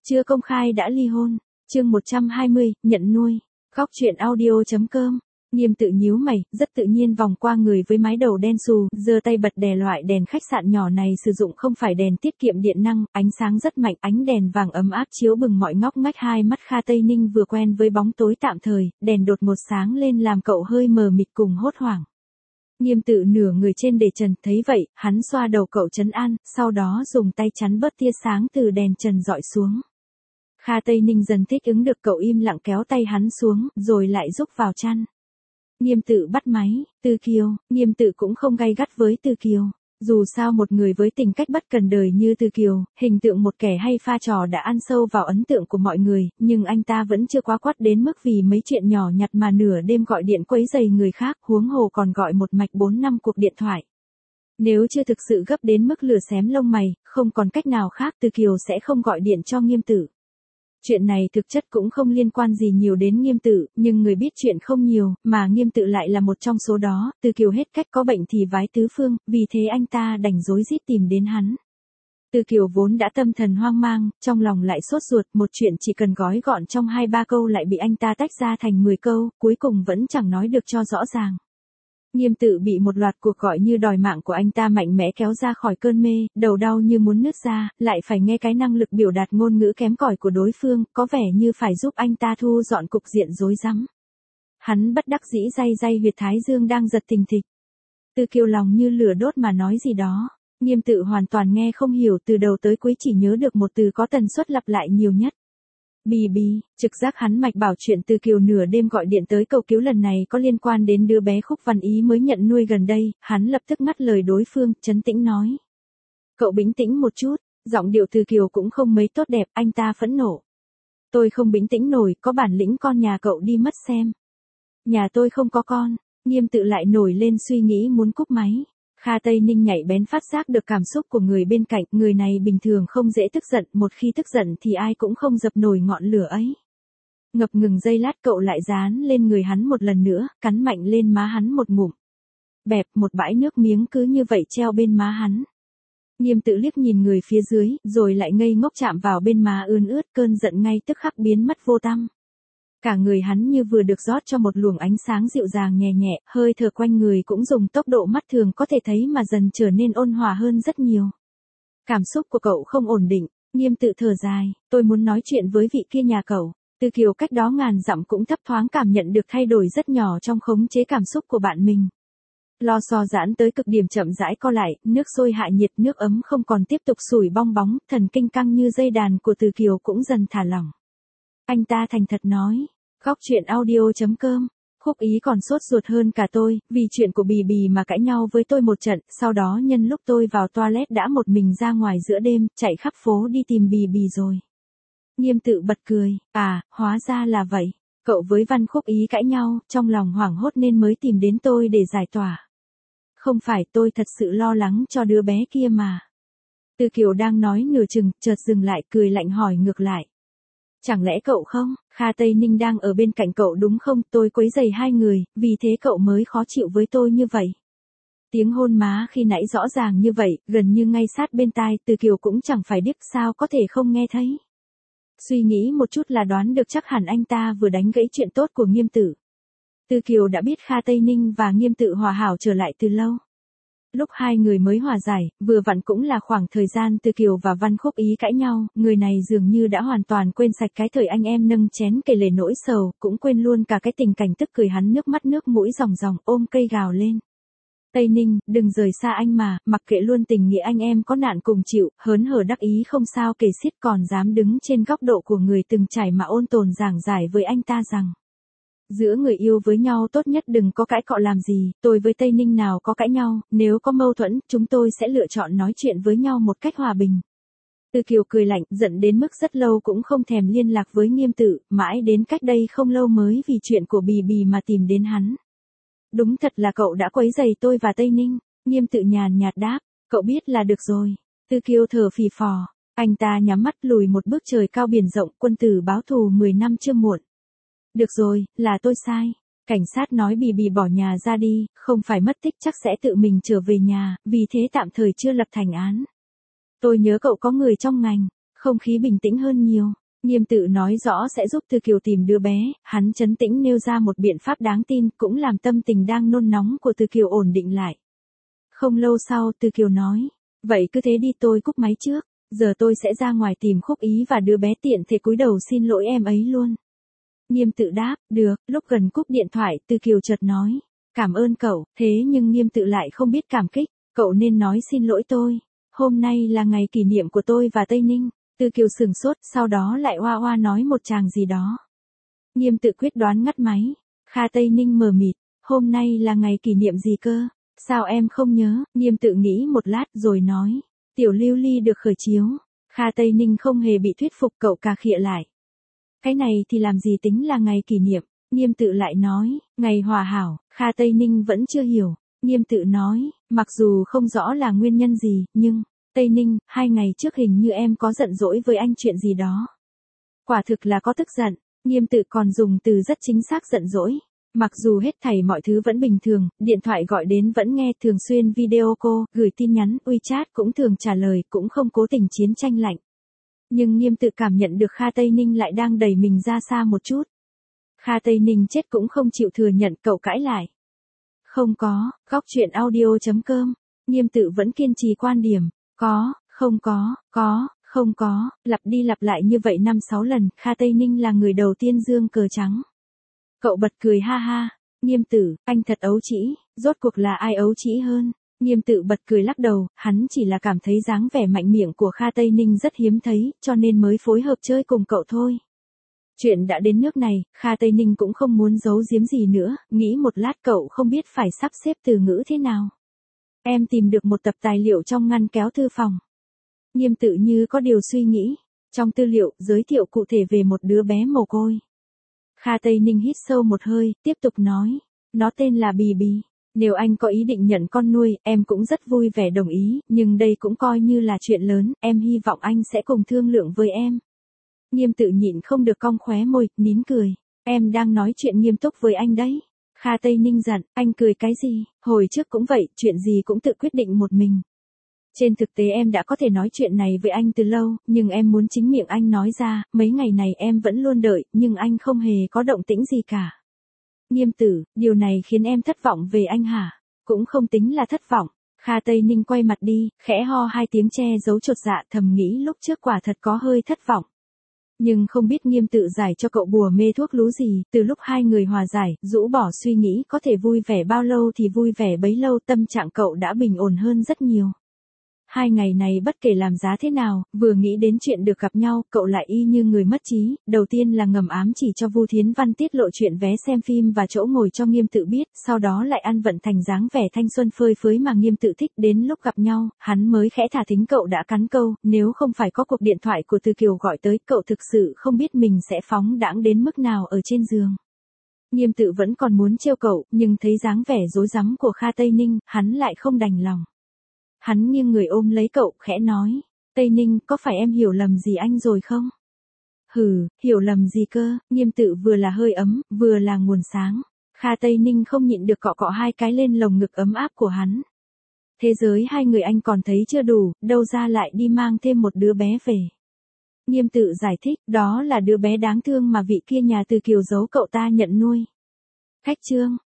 Chưa công khai đã ly hôn. Chương 120, nhận nuôi. Góc truyện audio.com. Nghiêm Tự nhíu mày, rất tự nhiên vòng qua người với mái đầu đen xù, giơ tay bật đè. Loại đèn khách sạn nhỏ này sử dụng không phải đèn tiết kiệm điện năng, ánh sáng rất mạnh, ánh đèn vàng ấm áp chiếu bừng mọi ngóc ngách. Hai mắt Kha Tây Ninh vừa quen với bóng tối tạm thời, đèn đột ngột sáng lên làm cậu hơi mờ mịt cùng hốt hoảng. Nghiêm Tự nửa người trên để trần, thấy vậy, hắn xoa đầu cậu trấn an, sau đó dùng tay chắn bớt tia sáng từ đèn trần dọi xuống. Kha Tây Ninh dần thích ứng được, cậu im lặng kéo tay hắn xuống, rồi lại rúc vào chăn. Nghiêm Tự bắt máy, Từ Kiều. Nghiêm Tự cũng không gay gắt với Từ Kiều. Dù sao một người với tính cách bất cần đời như Từ Kiều, hình tượng một kẻ hay pha trò đã ăn sâu vào ấn tượng của mọi người, nhưng anh ta vẫn chưa quá quắt đến mức vì mấy chuyện nhỏ nhặt mà nửa đêm gọi điện quấy rầy người khác, huống hồ còn gọi một mạch 4-5 cuộc điện thoại. Nếu chưa thực sự gấp đến mức lửa xém lông mày, không còn cách nào khác, Từ Kiều sẽ không gọi điện cho Nghiêm Tự. Chuyện này thực chất cũng không liên quan gì nhiều đến Nghiêm Tự, nhưng người biết chuyện không nhiều, mà Nghiêm Tự lại là một trong số đó. Từ Kiều hết cách có bệnh thì vái tứ phương, vì thế anh ta đành rối rít tìm đến hắn. Từ Kiều vốn đã tâm thần hoang mang, trong lòng lại sốt ruột, một chuyện chỉ cần gói gọn trong 2-3 câu lại bị anh ta tách ra thành 10 câu, cuối cùng vẫn chẳng nói được cho rõ ràng. Nghiêm Tự bị một loạt cuộc gọi như đòi mạng của anh ta mạnh mẽ kéo ra khỏi cơn mê, đầu đau như muốn nứt ra, lại phải nghe cái năng lực biểu đạt ngôn ngữ kém cỏi của đối phương, có vẻ như phải giúp anh ta thu dọn cục diện rối rắm. Hắn bất đắc dĩ day huyệt thái dương đang giật thình thịch. Từ Kiều lòng như lửa đốt mà nói gì đó, Nghiêm Tự hoàn toàn nghe không hiểu, từ đầu tới cuối chỉ nhớ được một từ có tần suất lặp lại nhiều nhất. Bì bì. Trực giác hắn mạch bảo chuyện Từ Kiều nửa đêm gọi điện tới cầu cứu lần này có liên quan đến đứa bé Khúc Văn Ý mới nhận nuôi gần đây, hắn lập tức ngắt lời đối phương, trấn tĩnh nói. Cậu bình tĩnh một chút. Giọng điệu Từ Kiều cũng không mấy tốt đẹp, anh ta phẫn nộ. Tôi không bình tĩnh nổi, có bản lĩnh con nhà cậu đi mất xem. Nhà tôi không có con. Nghiêm Tự lại nổi lên suy nghĩ muốn cúp máy. Kha Tây Ninh nhạy bén phát giác được cảm xúc của người bên cạnh, người này bình thường không dễ tức giận, một khi tức giận thì ai cũng không dập nổi ngọn lửa ấy. Ngập ngừng giây lát cậu lại dán lên người hắn một lần nữa, cắn mạnh lên má hắn một ngụm. Bẹp, một bãi nước miếng cứ như vậy treo bên má hắn. Nghiêm Tự liếc nhìn người phía dưới, rồi lại ngây ngốc chạm vào bên má ươn ướt, cơn giận ngay tức khắc biến mất vô tăm. Cả người hắn như vừa được rót cho một luồng ánh sáng dịu dàng nhẹ nhẹ, hơi thở quanh người cũng dùng tốc độ mắt thường có thể thấy mà dần trở nên ôn hòa hơn rất nhiều. Cảm xúc của cậu không ổn định. Nghiêm Tự thở dài, tôi muốn nói chuyện với vị kia nhà cậu. Từ Kiều cách đó ngàn dặm cũng thấp thoáng cảm nhận được thay đổi rất nhỏ trong khống chế cảm xúc của bạn mình. Lo xo giãn tới cực điểm chậm rãi co lại, nước sôi hạ nhiệt, nước ấm không còn tiếp tục sủi bong bóng, thần kinh căng như dây đàn của Từ Kiều cũng dần thả lỏng. Anh ta thành thật nói. Góc truyện audio.com. Khúc Ý còn sốt ruột hơn cả tôi, vì chuyện của Bì Bì mà cãi nhau với tôi một trận, sau đó nhân lúc tôi vào toilet đã một mình ra ngoài giữa đêm, chạy khắp phố đi tìm Bì Bì rồi. Nghiêm Tự bật cười, à, hóa ra là vậy. Cậu với Văn Khúc Ý cãi nhau, trong lòng hoảng hốt nên mới tìm đến tôi để giải tỏa. Không phải, tôi thật sự lo lắng cho đứa bé kia mà. Từ Kiều đang nói nửa chừng, chợt dừng lại, cười lạnh hỏi ngược lại. Chẳng lẽ cậu không? Kha Tây Ninh đang ở bên cạnh cậu đúng không? Tôi quấy rầy hai người, vì thế cậu mới khó chịu với tôi như vậy. Tiếng hôn má khi nãy rõ ràng như vậy, gần như ngay sát bên tai, Từ Kiều cũng chẳng phải điếc, sao có thể không nghe thấy. Suy nghĩ một chút là đoán được chắc hẳn anh ta vừa đánh gãy chuyện tốt của Nghiêm Tự. Từ Kiều đã biết Kha Tây Ninh và Nghiêm Tự hòa hảo trở lại từ lâu. Lúc hai người mới hòa giải, vừa vặn cũng là khoảng thời gian Từ Kiều và Văn Khúc Ý cãi nhau, người này dường như đã hoàn toàn quên sạch cái thời anh em nâng chén kể lể nỗi sầu, cũng quên luôn cả cái tình cảnh tức cười hắn nước mắt nước mũi ròng ròng, ôm cây gào lên. Tây Ninh, đừng rời xa anh mà, mặc kệ luôn tình nghĩa anh em có nạn cùng chịu, hớn hở đắc ý không sao kể xiết, còn dám đứng trên góc độ của người từng trải mà ôn tồn giảng giải với anh ta rằng. Giữa người yêu với nhau tốt nhất đừng có cãi cọ làm gì, tôi với Tây Ninh nào có cãi nhau, nếu có mâu thuẫn, chúng tôi sẽ lựa chọn nói chuyện với nhau một cách hòa bình. Từ Kiều cười lạnh, giận đến mức rất lâu cũng không thèm liên lạc với Nghiêm Tự, mãi đến cách đây không lâu mới vì chuyện của Bì Bì mà tìm đến hắn. Đúng thật là cậu đã quấy rầy tôi và Tây Ninh. Nghiêm Tự nhàn nhạt đáp, cậu biết là được rồi. Từ Kiều thở phì phò, anh ta nhắm mắt lùi một bước, trời cao biển rộng, quân tử báo thù 10 năm chưa muộn. Được rồi, là tôi sai. Cảnh sát nói Bì Bì bỏ nhà ra đi, không phải mất tích chắc sẽ tự mình trở về nhà, vì thế tạm thời chưa lập thành án. Tôi nhớ cậu có người trong ngành. Không khí bình tĩnh hơn nhiều. Nghiêm tự nói rõ sẽ giúp Từ Kiều tìm đứa bé, hắn trấn tĩnh nêu ra một biện pháp đáng tin, cũng làm tâm tình đang nôn nóng của Từ Kiều ổn định lại. Không lâu sau Từ Kiều nói, vậy cứ thế đi, tôi cúp máy trước, giờ tôi sẽ ra ngoài tìm Khúc Ý và đứa bé, tiện thể cúi đầu xin lỗi em ấy luôn. Nghiêm tự đáp, được. Lúc gần cúp điện thoại Từ Kiều chợt nói, cảm ơn cậu, thế nhưng Nghiêm tự lại không biết cảm kích, cậu nên nói xin lỗi tôi. Hôm nay là ngày kỷ niệm của tôi và Tây Ninh. Từ Kiều sửng sốt, sau đó lại oa oa nói một tràng gì đó. Nghiêm tự quyết đoán ngắt máy. Kha Tây Ninh mờ mịt, hôm nay là ngày kỷ niệm gì cơ? Sao em không nhớ? Nghiêm tự nghĩ một lát rồi nói, Tiểu Lưu Ly được khởi chiếu. Kha Tây Ninh không hề bị thuyết phục, cậu cà khịa lại. Cái này thì làm gì tính là ngày kỷ niệm? Nghiêm tự lại nói, ngày hòa hảo. Kha Tây Ninh vẫn chưa hiểu. Nghiêm tự nói, mặc dù không rõ là nguyên nhân gì, nhưng, Tây Ninh, 2 ngày trước hình như em có giận dỗi với anh chuyện gì đó. Quả thực là có tức giận. Nghiêm tự còn dùng từ rất chính xác, giận dỗi. Mặc dù hết thảy mọi thứ vẫn bình thường, điện thoại gọi đến vẫn nghe, thường xuyên video call, gửi tin nhắn, WeChat cũng thường trả lời, cũng không cố tình chiến tranh lạnh. Nhưng Nghiêm tự cảm nhận được Kha Tây Ninh lại đang đẩy mình ra xa một chút. Kha Tây Ninh chết cũng không chịu thừa nhận, cậu cãi lại. Không có. Góc truyện audio.com. Nghiêm tự vẫn kiên trì quan điểm. Có, không có, không có, lặp đi lặp lại như vậy 5-6 lần, Kha Tây Ninh là người đầu tiên giương cờ trắng. Cậu bật cười ha ha. Nghiêm tử, anh thật ấu trĩ, rốt cuộc là ai ấu trĩ hơn? Nghiêm tự bật cười lắc đầu, hắn chỉ là cảm thấy dáng vẻ mạnh miệng của Kha Tây Ninh rất hiếm thấy, cho nên mới phối hợp chơi cùng cậu thôi. Chuyện đã đến nước này, Kha Tây Ninh cũng không muốn giấu giếm gì nữa, nghĩ một lát cậu không biết phải sắp xếp từ ngữ thế nào. Em tìm được một tập tài liệu trong ngăn kéo thư phòng. Nghiêm tự như có điều suy nghĩ. Trong tư liệu, giới thiệu cụ thể về một đứa bé mồ côi. Kha Tây Ninh hít sâu một hơi, tiếp tục nói. Nó tên là Bì Bì. Nếu anh có ý định nhận con nuôi, em cũng rất vui vẻ đồng ý, nhưng đây cũng coi như là chuyện lớn, em hy vọng anh sẽ cùng thương lượng với em. Nghiêm tự nhịn không được cong khóe môi, nín cười. Em đang nói chuyện nghiêm túc với anh đấy. Kha Tây Ninh giận, anh cười cái gì, hồi trước cũng vậy, chuyện gì cũng tự quyết định một mình. Trên thực tế em đã có thể nói chuyện này với anh từ lâu, nhưng em muốn chính miệng anh nói ra, mấy ngày này em vẫn luôn đợi, nhưng anh không hề có động tĩnh gì cả. Nghiêm tử, điều này khiến em thất vọng về anh hả? Cũng không tính là thất vọng. Kha Tây Ninh quay mặt đi, khẽ ho 2 tiếng che giấu chột dạ, thầm nghĩ lúc trước quả thật có hơi thất vọng. Nhưng không biết Nghiêm tự giải cho cậu bùa mê thuốc lú gì, từ lúc hai người hòa giải, rũ bỏ suy nghĩ có thể vui vẻ bao lâu thì vui vẻ bấy lâu, tâm trạng cậu đã bình ổn hơn rất nhiều. 2 ngày này bất kể làm giá thế nào, vừa nghĩ đến chuyện được gặp nhau, cậu lại y như người mất trí, đầu tiên là ngầm ám chỉ cho Vu Thiến Văn tiết lộ chuyện vé xem phim và chỗ ngồi cho Nghiêm tự biết, sau đó lại ăn vận thành dáng vẻ thanh xuân phơi phới mà Nghiêm tự thích, đến lúc gặp nhau, hắn mới khẽ thả thính cậu đã cắn câu, nếu không phải có cuộc điện thoại của Từ Kiều gọi tới, cậu thực sự không biết mình sẽ phóng đãng đến mức nào ở trên giường. Nghiêm tự vẫn còn muốn trêu cậu, nhưng thấy dáng vẻ rối rắm của Kha Tây Ninh, hắn lại không đành lòng. Hắn nghiêng người ôm lấy cậu, khẽ nói, Tây Ninh, có phải em hiểu lầm gì anh rồi không? Hừ, hiểu lầm gì cơ? Nghiêm tự vừa là hơi ấm, vừa là nguồn sáng. Kha Tây Ninh không nhịn được cọ cọ 2 cái lên lồng ngực ấm áp của hắn. Thế giới hai người anh còn thấy chưa đủ, đâu ra lại đi mang thêm một đứa bé về. Nghiêm tự giải thích, đó là đứa bé đáng thương mà vị kia nhà Từ Kiều giấu cậu ta nhận nuôi. Cách chương.